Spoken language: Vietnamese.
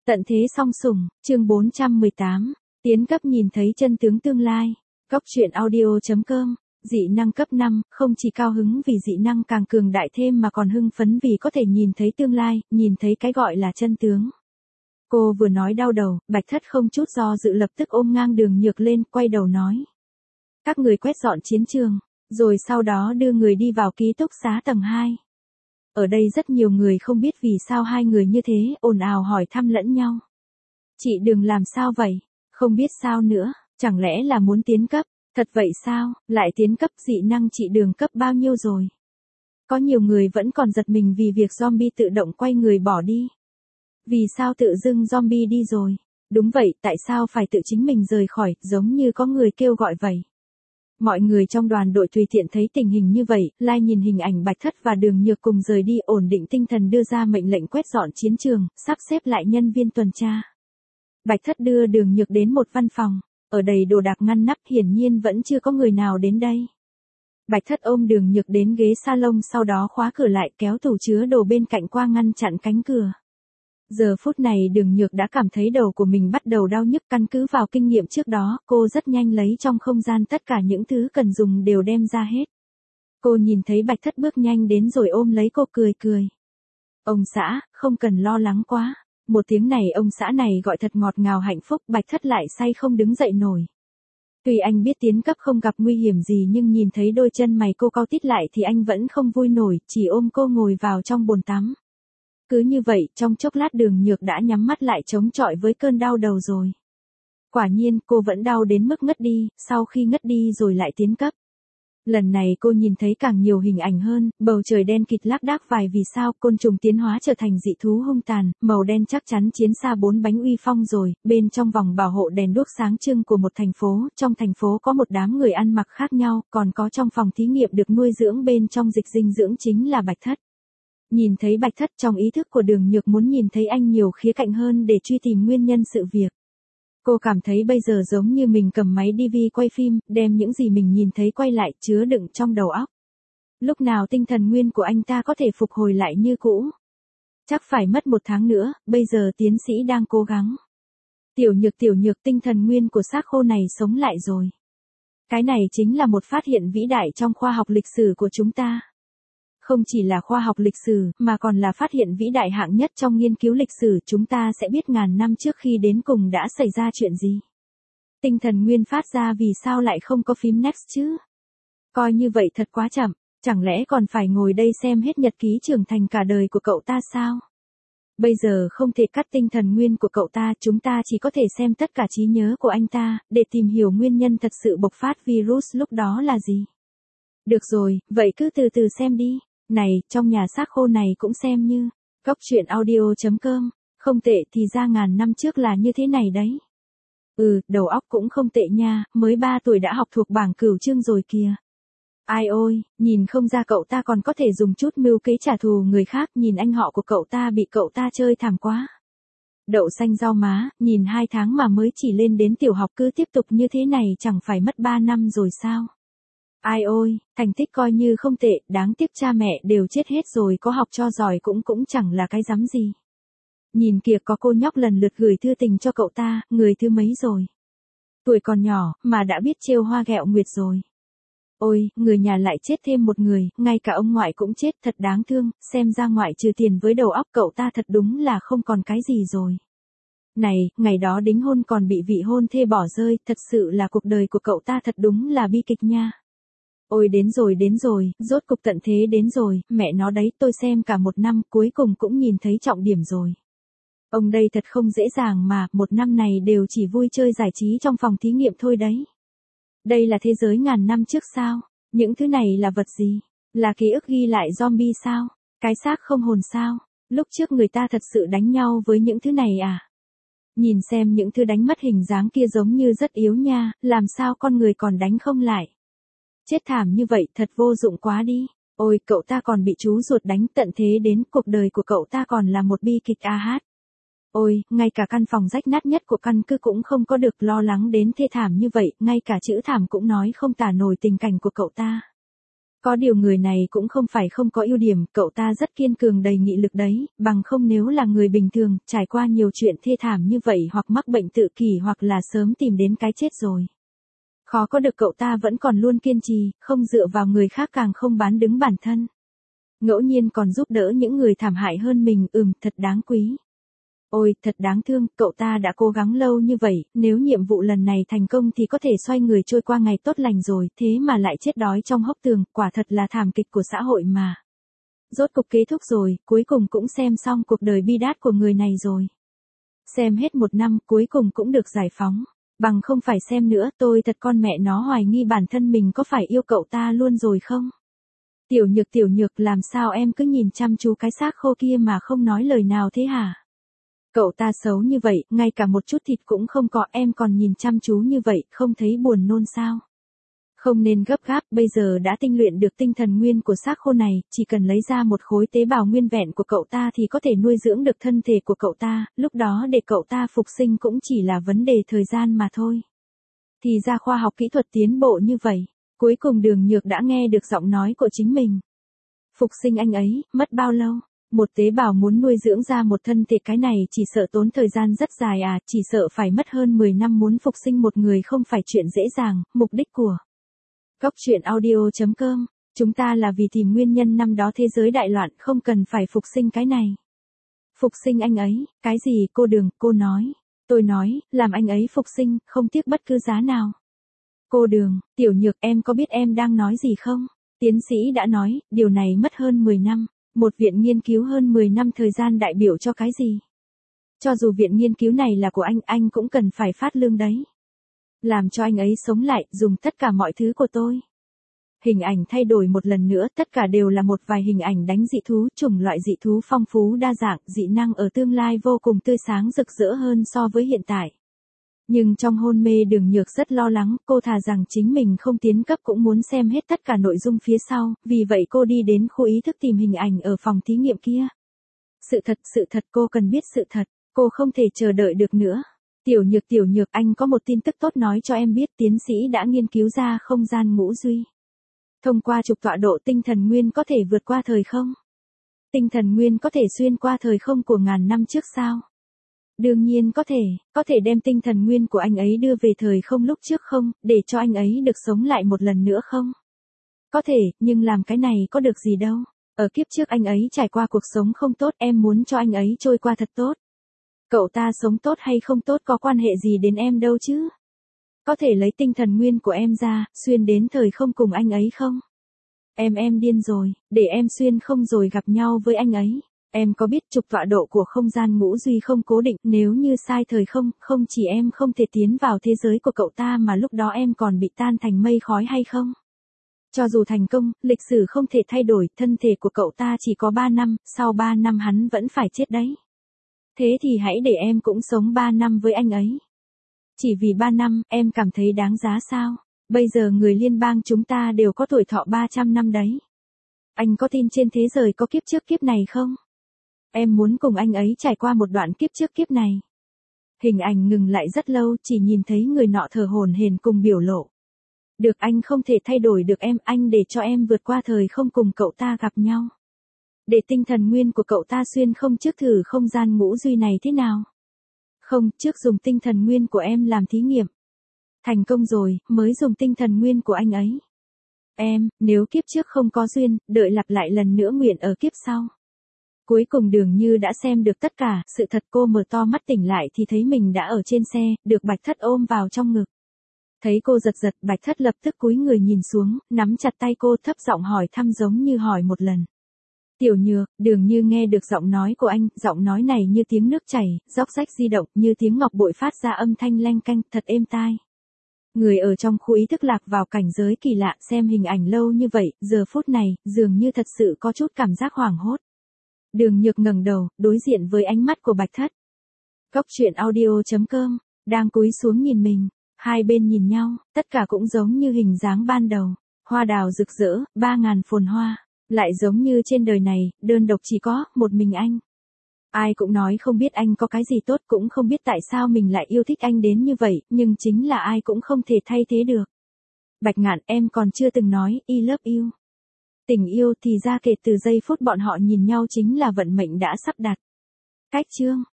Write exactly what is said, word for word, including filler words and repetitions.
Tận thế song sủng, chương bốn trăm mười tám, tiến cấp nhìn thấy chân tướng tương lai. Góc truyện audio.com, dị năng cấp năm, không chỉ cao hứng vì dị năng càng cường đại thêm mà còn hưng phấn vì có thể nhìn thấy tương lai, nhìn thấy cái gọi là chân tướng. Cô vừa nói đau đầu, Bạch Thất không chút do dự lập tức ôm ngang Đường Nhược lên, quay đầu nói. Các người quét dọn chiến trường, rồi sau đó đưa người đi vào ký túc xá tầng hai. Ở đây rất nhiều người không biết vì sao hai người như thế, ồn ào hỏi thăm lẫn nhau. Chị Đường làm sao vậy? Không biết sao nữa, chẳng lẽ là muốn tiến cấp? Thật vậy sao, lại tiến cấp? Dị năng chị Đường cấp bao nhiêu rồi? Có nhiều người vẫn còn giật mình vì việc zombie tự động quay người bỏ đi. Vì sao tự dưng zombie đi rồi? Đúng vậy, tại sao phải tự chính mình rời khỏi, giống như có người kêu gọi vậy. Mọi người trong đoàn đội tùy tiện thấy tình hình như vậy, lai nhìn hình ảnh Bạch Thất và Đường Nhược cùng rời đi, ổn định tinh thần đưa ra mệnh lệnh quét dọn chiến trường, sắp xếp lại nhân viên tuần tra. Bạch Thất đưa Đường Nhược đến một văn phòng, ở đầy đồ đạc ngăn nắp, hiển nhiên vẫn chưa có người nào đến đây. Bạch Thất ôm Đường Nhược đến ghế salon, sau đó khóa cửa lại, kéo tủ chứa đồ bên cạnh qua ngăn chặn cánh cửa. Giờ phút này Đường Nhược đã cảm thấy đầu của mình bắt đầu đau nhức, căn cứ vào kinh nghiệm trước đó, cô rất nhanh lấy trong không gian tất cả những thứ cần dùng đều đem ra hết. Cô nhìn thấy Bạch Thất bước nhanh đến rồi ôm lấy cô cười cười. Ông xã, không cần lo lắng quá. Một tiếng này ông xã này gọi thật ngọt ngào hạnh phúc. Bạch Thất lại say không đứng dậy nổi. Tuy anh biết tiến cấp không gặp nguy hiểm gì nhưng nhìn thấy đôi chân mày cô cau tít lại thì anh vẫn không vui nổi, chỉ ôm cô ngồi vào trong bồn tắm. Cứ như vậy, trong chốc lát Đường Nhược đã nhắm mắt lại chống chọi với cơn đau đầu rồi. Quả nhiên, cô vẫn đau đến mức ngất đi, sau khi ngất đi rồi lại tiến cấp. Lần này cô nhìn thấy càng nhiều hình ảnh hơn, bầu trời đen kịt lác đác vài vì sao, côn trùng tiến hóa trở thành dị thú hung tàn, màu đen chắc chắn chiến xa bốn bánh uy phong rồi, bên trong vòng bảo hộ đèn đuốc sáng trưng của một thành phố, trong thành phố có một đám người ăn mặc khác nhau, còn có trong phòng thí nghiệm được nuôi dưỡng bên trong dịch dinh dưỡng chính là Bạch Thất. Nhìn thấy Bạch Thất, trong ý thức của Đường Nhược muốn nhìn thấy anh nhiều khía cạnh hơn để truy tìm nguyên nhân sự việc. Cô cảm thấy bây giờ giống như mình cầm máy đê vê quay phim, đem những gì mình nhìn thấy quay lại, chứa đựng trong đầu óc. Lúc nào tinh thần nguyên của anh ta có thể phục hồi lại như cũ? Chắc phải mất một tháng nữa, bây giờ tiến sĩ đang cố gắng. Tiểu Nhược tiểu Nhược, tinh thần nguyên của xác khô này sống lại rồi. Cái này chính là một phát hiện vĩ đại trong khoa học lịch sử của chúng ta. Không chỉ là khoa học lịch sử, mà còn là phát hiện vĩ đại hạng nhất trong nghiên cứu lịch sử, chúng ta sẽ biết ngàn năm trước khi đến cùng đã xảy ra chuyện gì. Tinh thần nguyên phát ra vì sao lại không có phím next chứ? Coi như vậy thật quá chậm, chẳng lẽ còn phải ngồi đây xem hết nhật ký trưởng thành cả đời của cậu ta sao? Bây giờ không thể cắt tinh thần nguyên của cậu ta, chúng ta chỉ có thể xem tất cả trí nhớ của anh ta, để tìm hiểu nguyên nhân thật sự bộc phát virus lúc đó là gì. Được rồi, vậy cứ từ từ xem đi. Này, trong nhà xác khô này cũng xem như, góc truyện audio.com, không tệ thì ra ngàn năm trước là như thế này đấy. Ừ, đầu óc cũng không tệ nha, mới ba tuổi đã học thuộc bảng cửu chương rồi kìa. Ai ôi, nhìn không ra cậu ta còn có thể dùng chút mưu kế trả thù người khác, nhìn anh họ của cậu ta bị cậu ta chơi thảm quá. Đậu xanh rau má, nhìn hai tháng mà mới chỉ lên đến tiểu học, cứ tiếp tục như thế này chẳng phải mất ba năm rồi sao? Ai ôi, thành tích coi như không tệ, đáng tiếc cha mẹ đều chết hết rồi, có học cho giỏi cũng cũng chẳng là cái rắm gì. Nhìn kìa, có cô nhóc lần lượt gửi thư tình cho cậu ta, người thứ mấy rồi. Tuổi còn nhỏ, mà đã biết trêu hoa ghẹo nguyệt rồi. Ôi, người nhà lại chết thêm một người, ngay cả ông ngoại cũng chết, thật đáng thương, xem ra ngoại trừ tiền với đầu óc cậu ta thật đúng là không còn cái gì rồi. Này, ngày đó đính hôn còn bị vị hôn thê bỏ rơi, thật sự là cuộc đời của cậu ta thật đúng là bi kịch nha. Ôi đến rồi đến rồi, rốt cục tận thế đến rồi, mẹ nó đấy, tôi xem cả một năm, cuối cùng cũng nhìn thấy trọng điểm rồi. Ông đây thật không dễ dàng mà, một năm này đều chỉ vui chơi giải trí trong phòng thí nghiệm thôi đấy. Đây là thế giới ngàn năm trước sao? Những thứ này là vật gì? Là ký ức ghi lại zombie sao? Cái xác không hồn sao? Lúc trước người ta thật sự đánh nhau với những thứ này à? Nhìn xem những thứ đánh mất hình dáng kia giống như rất yếu nha, làm sao con người còn đánh không lại? Chết thảm như vậy thật vô dụng quá đi. Ôi, cậu ta còn bị chú ruột đánh, tận thế đến, cuộc đời của cậu ta còn là một bi kịch a hát. Ôi, ngay cả căn phòng rách nát nhất của căn cứ cũng không có được lo lắng đến thê thảm như vậy, ngay cả chữ thảm cũng nói không tả nổi tình cảnh của cậu ta. Có điều người này cũng không phải không có ưu điểm, cậu ta rất kiên cường đầy nghị lực đấy, bằng không nếu là người bình thường, trải qua nhiều chuyện thê thảm như vậy hoặc mắc bệnh tự kỷ hoặc là sớm tìm đến cái chết rồi. Khó có được cậu ta vẫn còn luôn kiên trì, không dựa vào người khác càng không bán đứng bản thân. Ngẫu nhiên còn giúp đỡ những người thảm hại hơn mình, ừm, thật đáng quý. Ôi, thật đáng thương, cậu ta đã cố gắng lâu như vậy, nếu nhiệm vụ lần này thành công thì có thể xoay người trôi qua ngày tốt lành rồi, thế mà lại chết đói trong hốc tường, quả thật là thảm kịch của xã hội mà. Rốt cục kết thúc rồi, cuối cùng cũng xem xong cuộc đời bi đát của người này rồi. Xem hết một năm, cuối cùng cũng được giải phóng. Bằng không phải xem nữa, tôi thật con mẹ nó hoài nghi bản thân mình có phải yêu cậu ta luôn rồi không? Tiểu Nhược tiểu Nhược, làm sao em cứ nhìn chăm chú cái xác khô kia mà không nói lời nào thế hả? Cậu ta xấu như vậy, ngay cả một chút thịt cũng không có, em còn nhìn chăm chú như vậy, không thấy buồn nôn sao? Không nên gấp gáp, bây giờ đã tinh luyện được tinh thần nguyên của xác khô này, chỉ cần lấy ra một khối tế bào nguyên vẹn của cậu ta thì có thể nuôi dưỡng được thân thể của cậu ta, lúc đó để cậu ta phục sinh cũng chỉ là vấn đề thời gian mà thôi. Thì ra khoa học kỹ thuật tiến bộ như vậy, cuối cùng Đường Nhược đã nghe được giọng nói của chính mình. Phục sinh anh ấy, mất bao lâu? Một tế bào muốn nuôi dưỡng ra một thân thể cái này chỉ sợ tốn thời gian rất dài à, chỉ sợ phải mất hơn mười năm muốn phục sinh một người không phải chuyện dễ dàng, mục đích của Góc truyện audio chấm com, chúng ta là vì tìm nguyên nhân năm đó thế giới đại loạn, không cần phải phục sinh cái này. Phục sinh anh ấy, cái gì cô Đường, cô nói. Tôi nói, làm anh ấy phục sinh, không tiếc bất cứ giá nào. Cô Đường, Tiểu Nhược, em có biết em đang nói gì không? Tiến sĩ đã nói, điều này mất hơn mười năm. Một viện nghiên cứu hơn mười năm thời gian đại biểu cho cái gì? Cho dù viện nghiên cứu này là của anh, anh cũng cần phải phát lương đấy. Làm cho anh ấy sống lại, dùng tất cả mọi thứ của tôi. Hình ảnh thay đổi một lần nữa, tất cả đều là một vài hình ảnh đánh dị thú, chủng loại dị thú phong phú đa dạng, dị năng ở tương lai vô cùng tươi sáng rực rỡ hơn so với hiện tại. Nhưng trong hôn mê Đường Nhược rất lo lắng, cô thà rằng chính mình không tiến cấp cũng muốn xem hết tất cả nội dung phía sau, vì vậy cô đi đến khu ý thức tìm hình ảnh ở phòng thí nghiệm kia. Sự thật, sự thật, cô cần biết sự thật, cô không thể chờ đợi được nữa. Tiểu Nhược tiểu Nhược, anh có một tin tức tốt nói cho em biết, tiến sĩ đã nghiên cứu ra không gian ngũ duy. Thông qua trục tọa độ tinh thần nguyên có thể vượt qua thời không? Tinh thần nguyên có thể xuyên qua thời không của ngàn năm trước sao? Đương nhiên có thể, có thể đem tinh thần nguyên của anh ấy đưa về thời không lúc trước không, để cho anh ấy được sống lại một lần nữa không? Có thể, nhưng làm cái này có được gì đâu. Ở kiếp trước anh ấy trải qua cuộc sống không tốt, em muốn cho anh ấy trôi qua thật tốt. Cậu ta sống tốt hay không tốt có quan hệ gì đến em đâu chứ? Có thể lấy tinh thần nguyên của em ra, xuyên đến thời không cùng anh ấy không? Em em điên rồi, để em xuyên không rồi gặp nhau với anh ấy. Em có biết trục tọa độ của không gian ngũ duy không cố định, nếu như sai thời không, không chỉ em không thể tiến vào thế giới của cậu ta mà lúc đó em còn bị tan thành mây khói hay không? Cho dù thành công, lịch sử không thể thay đổi, thân thể của cậu ta chỉ có ba năm, sau ba năm hắn vẫn phải chết đấy. Thế thì hãy để em cũng sống ba năm với anh ấy. Chỉ vì ba năm, em cảm thấy đáng giá sao? Bây giờ người liên bang chúng ta đều có tuổi thọ ba trăm năm đấy. Anh có tin trên thế giới có kiếp trước kiếp này không? Em muốn cùng anh ấy trải qua một đoạn kiếp trước kiếp này. Hình ảnh ngừng lại rất lâu, chỉ nhìn thấy người nọ thở hổn hển cùng biểu lộ. Được, anh không thể thay đổi được em, anh để cho em vượt qua thời không cùng cậu ta gặp nhau. Để tinh thần nguyên của cậu ta xuyên không trước thử không gian ngũ duy này thế nào? Không, trước dùng tinh thần nguyên của em làm thí nghiệm. Thành công rồi, mới dùng tinh thần nguyên của anh ấy. Em, nếu kiếp trước không có duyên, đợi lặp lại lần nữa nguyện ở kiếp sau. Cuối cùng Đường Như đã xem được tất cả, sự thật cô mở to mắt tỉnh lại thì thấy mình đã ở trên xe, được Bạch Thất ôm vào trong ngực. Thấy cô giật giật, Bạch Thất lập tức cúi người nhìn xuống, nắm chặt tay cô thấp giọng hỏi thăm giống như hỏi một lần. Tiểu Nhược, Đường Như nghe được giọng nói của anh, giọng nói này như tiếng nước chảy, róc rách di động, như tiếng ngọc bội phát ra âm thanh leng keng, thật êm tai. Người ở trong khu ý thức lạc vào cảnh giới kỳ lạ, xem hình ảnh lâu như vậy, giờ phút này, dường như thật sự có chút cảm giác hoảng hốt. Đường Nhược ngẩng đầu, đối diện với ánh mắt của Bạch Thất. Góc truyện audio chấm com, đang cúi xuống nhìn mình, hai bên nhìn nhau, tất cả cũng giống như hình dáng ban đầu, hoa đào rực rỡ, ba ngàn phồn hoa, lại giống như trên đời này, đơn độc chỉ có một mình anh. Ai cũng nói không biết anh có cái gì tốt, cũng không biết tại sao mình lại yêu thích anh đến như vậy, nhưng chính là ai cũng không thể thay thế được. Bạch Ngạn, em còn chưa từng nói, I love you. Tình yêu thì ra kể từ giây phút bọn họ nhìn nhau chính là vận mệnh đã sắp đặt. Cách chương